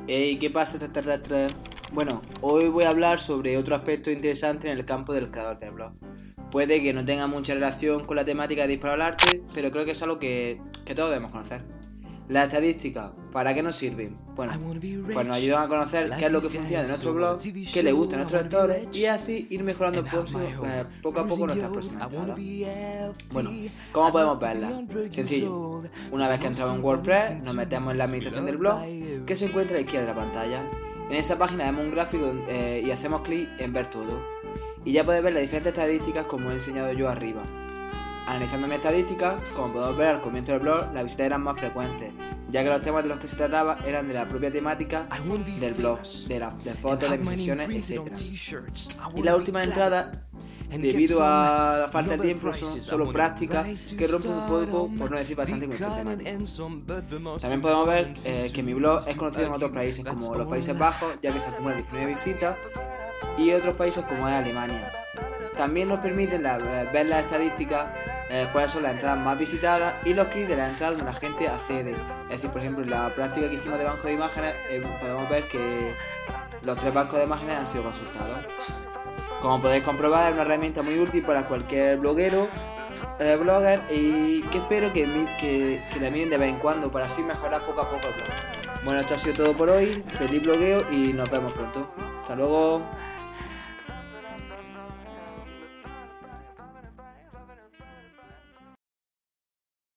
Hey, ¿qué pasa, extraterrestres? Bueno, hoy voy a hablar sobre otro aspecto interesante en el campo del creador del blog. Puede que no tenga mucha relación con la temática de Disparo al Arte, pero creo que es algo que todos debemos conocer. Las estadísticas, ¿para qué nos sirven? Bueno, pues nos ayudan a conocer qué es lo que funciona de nuestro blog, qué le gusta a nuestros lectores y así ir mejorando poco a poco nuestras próximas entradas. Bueno, ¿cómo podemos verlas? Sencillo. Una vez que entramos en WordPress, nos metemos en la administración del blog, que se encuentra a la izquierda de la pantalla. En esa página vemos un gráfico y hacemos clic en ver todo. Y ya podéis ver las diferentes estadísticas como he enseñado yo arriba. Analizando mis estadísticas, como podemos ver al comienzo del blog, las visitas eran más frecuentes, ya que los temas de los que se trataba eran de la propia temática del blog, de fotos, de mis sesiones, etc. Y las últimas entradas, debido a la falta de tiempo, son solo prácticas que rompen un poco, por no decir bastante, con esta temática. También podemos ver que mi blog es conocido en otros países como los Países Bajos, ya que se acumulan 19 visitas, y otros países como es Alemania. También nos permiten ver las estadísticas, cuáles son las entradas más visitadas y los clics de las entradas donde la gente accede. Es decir, por ejemplo, en la práctica que hicimos de banco de imágenes, podemos ver que los 3 bancos de imágenes han sido consultados. Como podéis comprobar, es una herramienta muy útil para cualquier blogger, y que espero que la miren de vez en cuando para así mejorar poco a poco el blog. Bueno, esto ha sido todo por hoy. Feliz blogueo y nos vemos pronto. Hasta luego.